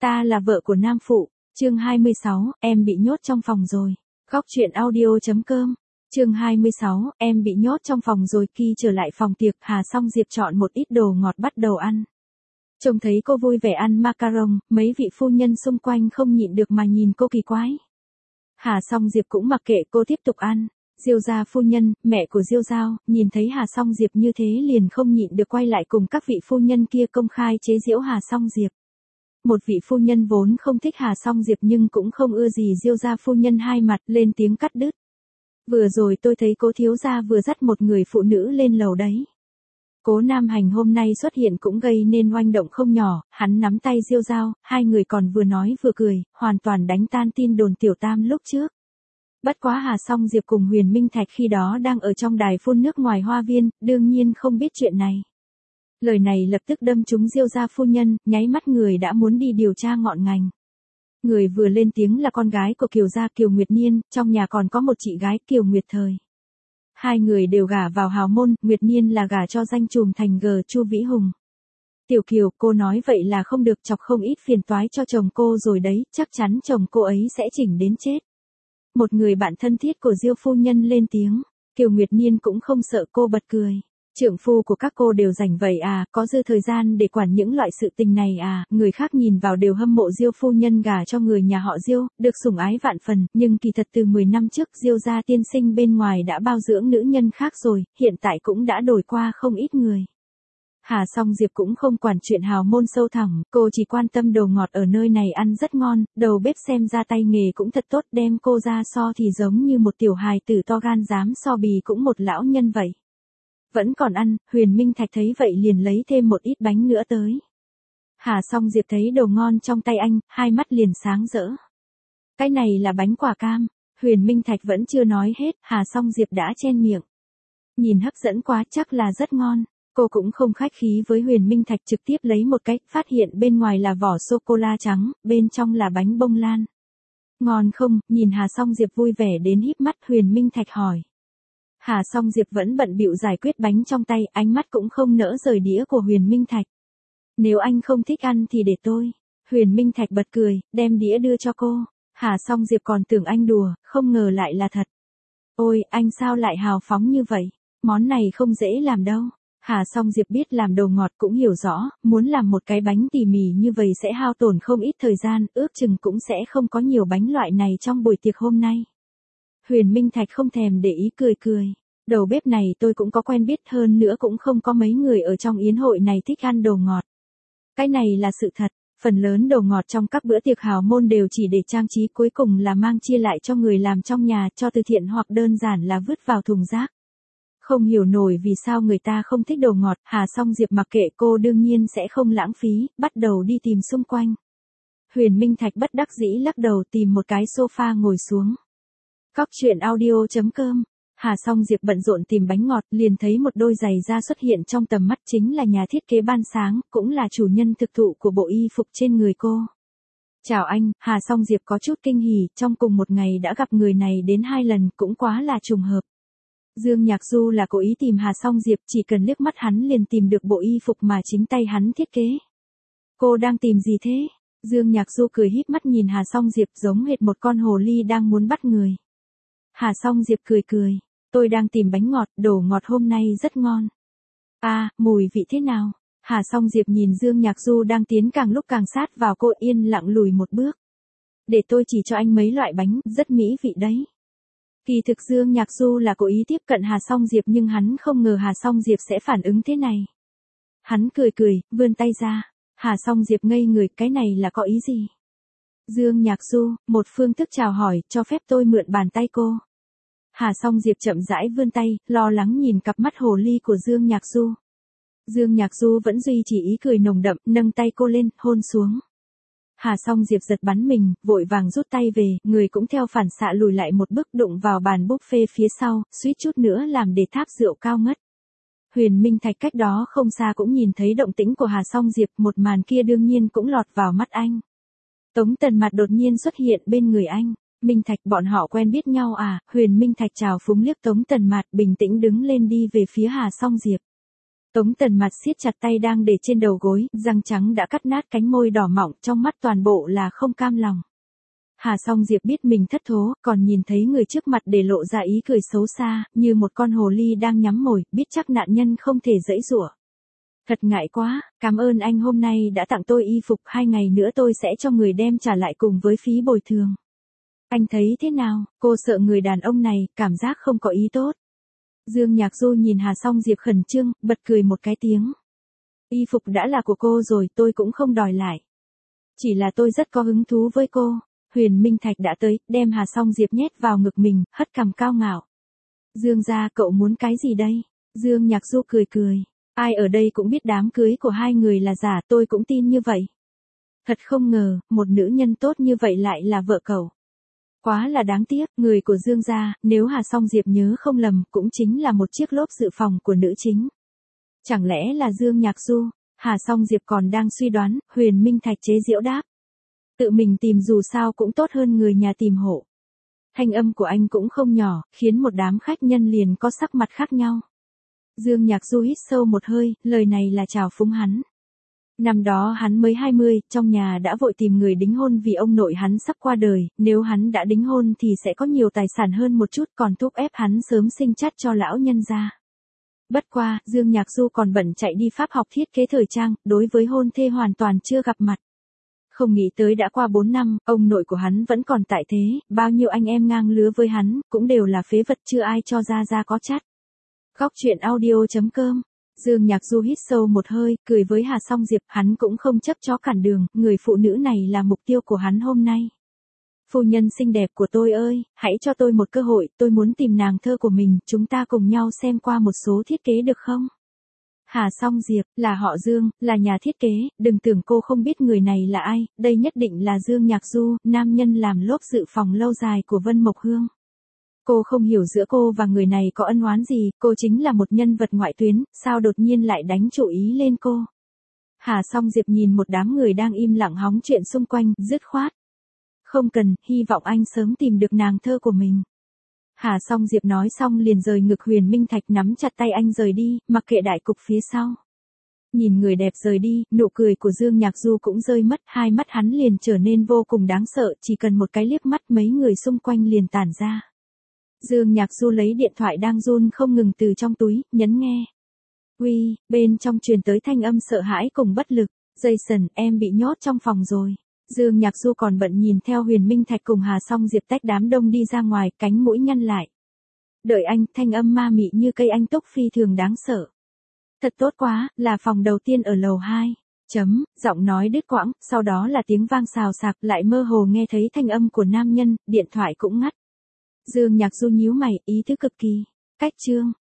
Ta là vợ của Nam Phụ, chương 26, em bị nhốt trong phòng rồi. Góc truyện audio.com. Chương 26, em bị nhốt trong phòng rồi. Khi trở lại phòng tiệc, Hà Song Diệp chọn một ít đồ ngọt bắt đầu ăn. Trông thấy cô vui vẻ ăn macaron, mấy vị phu nhân xung quanh không nhịn được mà nhìn cô kỳ quái. Hà Song Diệp cũng mặc kệ cô tiếp tục ăn. Diêu gia phu nhân, mẹ của Diêu Giao, nhìn thấy Hà Song Diệp như thế liền không nhịn được quay lại cùng các vị phu nhân kia công khai chế giễu Hà Song Diệp. Một vị phu nhân vốn không thích Hà Song Diệp nhưng cũng không ưa gì Diêu gia phu nhân hai mặt lên tiếng cắt đứt. Vừa rồi tôi thấy cố thiếu gia vừa dắt một người phụ nữ lên lầu đấy. Cố Nam Hành hôm nay xuất hiện cũng gây nên oanh động không nhỏ, hắn nắm tay Diêu Giao, hai người còn vừa nói vừa cười, hoàn toàn đánh tan tin đồn tiểu tam lúc trước. Bất quá Hà Song Diệp cùng Huyền Minh Thạch khi đó đang ở trong đài phun nước ngoài hoa viên, đương nhiên không biết chuyện này. Lời này lập tức đâm trúng Diêu gia phu nhân, nháy mắt người đã muốn đi điều tra ngọn ngành. Người vừa lên tiếng là con gái của Kiều gia Kiều Nguyệt Niên, trong nhà còn có một chị gái Kiều Nguyệt Thời. Hai người đều gả vào hào môn, Nguyệt Niên là gả cho danh trùm thành G Chu Vĩ Hùng. Tiểu Kiều, cô nói vậy là không được, chọc không ít phiền toái cho chồng cô rồi đấy, chắc chắn chồng cô ấy sẽ chỉnh đến chết. Một người bạn thân thiết của Diêu phu nhân lên tiếng, Kiều Nguyệt Niên cũng không sợ, cô bật cười. Trượng phu của các cô đều rảnh vậy à, có dư thời gian để quản những loại sự tình này à, người khác nhìn vào đều hâm mộ Diêu phu nhân gả cho người nhà họ Diêu, được sủng ái vạn phần, nhưng kỳ thật từ 10 năm trước Diêu gia tiên sinh bên ngoài đã bao dưỡng nữ nhân khác rồi, hiện tại cũng đã đổi qua không ít người. Hà Song Diệp cũng không quản chuyện hào môn sâu thẳm, cô chỉ quan tâm đồ ngọt ở nơi này ăn rất ngon, đầu bếp xem ra tay nghề cũng thật tốt, đem cô ra so thì giống như một tiểu hài tử to gan dám so bì cũng một lão nhân vậy. Vẫn còn ăn, Huyền Minh Thạch thấy vậy liền lấy thêm một ít bánh nữa tới. Hà Song Diệp thấy đồ ngon trong tay anh, hai mắt liền sáng rỡ. Cái này là bánh quả cam. Huyền Minh Thạch vẫn chưa nói hết, Hà Song Diệp đã chen miệng. Nhìn hấp dẫn quá, chắc là rất ngon. Cô cũng không khách khí với Huyền Minh Thạch, trực tiếp lấy một cái, phát hiện bên ngoài là vỏ sô-cô-la trắng, bên trong là bánh bông lan. Ngon không? Nhìn Hà Song Diệp vui vẻ đến híp mắt, Huyền Minh Thạch hỏi. Hà Song Diệp vẫn bận bịu giải quyết bánh trong tay, ánh mắt cũng không nỡ rời đĩa của Huyền Minh Thạch. Nếu anh không thích ăn thì để tôi. Huyền Minh Thạch bật cười, đem đĩa đưa cho cô. Hà Song Diệp còn tưởng anh đùa, không ngờ lại là thật. Ôi, anh sao lại hào phóng như vậy? Món này không dễ làm đâu. Hà Song Diệp biết làm đồ ngọt cũng hiểu rõ, muốn làm một cái bánh tỉ mỉ như vậy sẽ hao tổn không ít thời gian, ước chừng cũng sẽ không có nhiều bánh loại này trong buổi tiệc hôm nay. Huyền Minh Thạch không thèm để ý cười cười. Đầu bếp này tôi cũng có quen biết, hơn nữa cũng không có mấy người ở trong yến hội này thích ăn đồ ngọt. Cái này là sự thật, phần lớn đồ ngọt trong các bữa tiệc hào môn đều chỉ để trang trí, cuối cùng là mang chia lại cho người làm trong nhà, cho từ thiện hoặc đơn giản là vứt vào thùng rác. Không hiểu nổi vì sao người ta không thích đồ ngọt, Hà Song Diệp mặc kệ cô đương nhiên sẽ không lãng phí, bắt đầu đi tìm xung quanh. Huyền Minh Thạch bất đắc dĩ lắc đầu tìm một cái sofa ngồi xuống. Góc truyện audio.com. Hà Song Diệp bận rộn tìm bánh ngọt, liền thấy một đôi giày da xuất hiện trong tầm mắt, chính là nhà thiết kế Ban Sáng, cũng là chủ nhân thực thụ của bộ y phục trên người cô. Chào anh, Hà Song Diệp có chút kinh hỉ, trong cùng một ngày đã gặp người này đến 2 lần, cũng quá là trùng hợp. Dương Nhạc Du là cố ý tìm Hà Song Diệp, chỉ cần liếc mắt hắn liền tìm được bộ y phục mà chính tay hắn thiết kế. Cô đang tìm gì thế? Dương Nhạc Du cười híp mắt nhìn Hà Song Diệp giống hệt một con hồ ly đang muốn bắt người. Hà Song Diệp cười cười, tôi đang tìm bánh ngọt, đồ ngọt hôm nay rất ngon. À, mùi vị thế nào? Hà Song Diệp nhìn Dương Nhạc Du đang tiến càng lúc càng sát vào cô, yên lặng lùi một bước. Để tôi chỉ cho anh mấy loại bánh, rất mỹ vị đấy. Kỳ thực Dương Nhạc Du là cố ý tiếp cận Hà Song Diệp nhưng hắn không ngờ Hà Song Diệp sẽ phản ứng thế này. Hắn cười cười, vươn tay ra. Hà Song Diệp ngây người, cái này là có ý gì? Dương Nhạc Du, một phương thức chào hỏi, cho phép tôi mượn bàn tay cô. Hà Song Diệp chậm rãi vươn tay, lo lắng nhìn cặp mắt hồ ly của Dương Nhạc Du. Dương Nhạc Du vẫn duy trì ý cười nồng đậm, nâng tay cô lên, hôn xuống. Hà Song Diệp giật bắn mình, vội vàng rút tay về, người cũng theo phản xạ lùi lại một bước, đụng vào bàn buffet phía sau, suýt chút nữa làm để tháp rượu cao ngất. Huyền Minh Thạch cách đó không xa cũng nhìn thấy động tĩnh của Hà Song Diệp, một màn kia đương nhiên cũng lọt vào mắt anh. Tống Tần Mạt đột nhiên xuất hiện bên người anh. Minh Thạch, bọn họ quen biết nhau à? Huyền Minh Thạch chào phúng liếc Tống Tần Mạt, bình tĩnh đứng lên đi về phía Hà Song Diệp. Tống Tần mặt siết chặt tay đang để trên đầu gối, răng trắng đã cắt nát cánh môi đỏ mọng, trong mắt toàn bộ là không cam lòng. Hà Song Diệp biết mình thất thố, còn nhìn thấy người trước mặt để lộ ra ý cười xấu xa, như một con hồ ly đang nhắm mồi, biết chắc nạn nhân không thể giãy giụa. Thật ngại quá, cảm ơn anh hôm nay đã tặng tôi y phục, 2 ngày nữa tôi sẽ cho người đem trả lại cùng với phí bồi thường. Anh thấy thế nào? Cô sợ người đàn ông này, cảm giác không có ý tốt. Dương Nhạc Du nhìn Hà Song Diệp khẩn trương, bật cười một cái tiếng. Y phục đã là của cô rồi, tôi cũng không đòi lại. Chỉ là tôi rất có hứng thú với cô. Huyền Minh Thạch đã tới, đem Hà Song Diệp nhét vào ngực mình, hất cằm cao ngạo. Dương gia, cậu muốn cái gì đây? Dương Nhạc Du cười cười. Ai ở đây cũng biết đám cưới của hai người là giả, tôi cũng tin như vậy. Thật không ngờ, một nữ nhân tốt như vậy lại là vợ cậu. Quá là đáng tiếc, người của Dương gia, nếu Hà Song Diệp nhớ không lầm, cũng chính là một chiếc lốp dự phòng của nữ chính. Chẳng lẽ là Dương Nhạc Du? Hà Song Diệp còn đang suy đoán, Huyền Minh Thạch chế giễu đáp. Tự mình tìm dù sao cũng tốt hơn người nhà tìm hộ. Thanh âm của anh cũng không nhỏ, khiến một đám khách nhân liền có sắc mặt khác nhau. Dương Nhạc Du hít sâu một hơi, lời này là trào phúng hắn. Năm đó hắn mới 20, trong nhà đã vội tìm người đính hôn vì ông nội hắn sắp qua đời, nếu hắn đã đính hôn thì sẽ có nhiều tài sản hơn một chút, còn thúc ép hắn sớm sinh chắt cho lão nhân gia. Bất qua, Dương Nhạc Du còn bận chạy đi Pháp học thiết kế thời trang, đối với hôn thê hoàn toàn chưa gặp mặt. Không nghĩ tới đã qua 4 năm, ông nội của hắn vẫn còn tại thế, bao nhiêu anh em ngang lứa với hắn, cũng đều là phế vật, chưa ai cho ra có chắt. Góc truyện audio.com. Dương Nhạc Du hít sâu một hơi, cười với Hà Song Diệp, hắn cũng không chấp chó cản đường, người phụ nữ này là mục tiêu của hắn hôm nay. Phu nhân xinh đẹp của tôi ơi, hãy cho tôi một cơ hội, tôi muốn tìm nàng thơ của mình, chúng ta cùng nhau xem qua một số thiết kế được không? Hà Song Diệp, là họ Dương, là nhà thiết kế, đừng tưởng cô không biết người này là ai, đây nhất định là Dương Nhạc Du, nam nhân làm lốp dự phòng lâu dài của Vân Mộc Hương. Cô không hiểu giữa cô và người này có ân oán gì, cô chính là một nhân vật ngoại tuyến, sao đột nhiên lại đánh chủ ý lên cô. Hà Song Diệp nhìn một đám người đang im lặng hóng chuyện xung quanh, dứt khoát. Không cần, hy vọng anh sớm tìm được nàng thơ của mình. Hà Song Diệp nói xong liền rời ngực Huyền Minh Thạch, nắm chặt tay anh rời đi, mặc kệ đại cục phía sau. Nhìn người đẹp rời đi, nụ cười của Dương Nhạc Du cũng rơi mất, hai mắt hắn liền trở nên vô cùng đáng sợ, chỉ cần một cái liếc mắt mấy người xung quanh liền tản ra. Dương Nhạc Du lấy điện thoại đang run không ngừng từ trong túi, nhấn nghe. Uy, bên trong truyền tới thanh âm sợ hãi cùng bất lực. Jason, em bị nhốt trong phòng rồi. Dương Nhạc Du còn bận nhìn theo Huyền Minh Thạch cùng Hà Song Diệp tách đám đông đi ra ngoài, cánh mũi nhăn lại. Đợi anh, thanh âm ma mị như cây anh túc phi thường đáng sợ. Thật tốt quá, là phòng đầu tiên ở lầu 2. Giọng nói đứt quãng, sau đó là tiếng vang xào xạc, lại mơ hồ nghe thấy thanh âm của nam nhân, điện thoại cũng ngắt. Dương Nhạc Du nhíu mày, ý thức cực kỳ. Cách chương.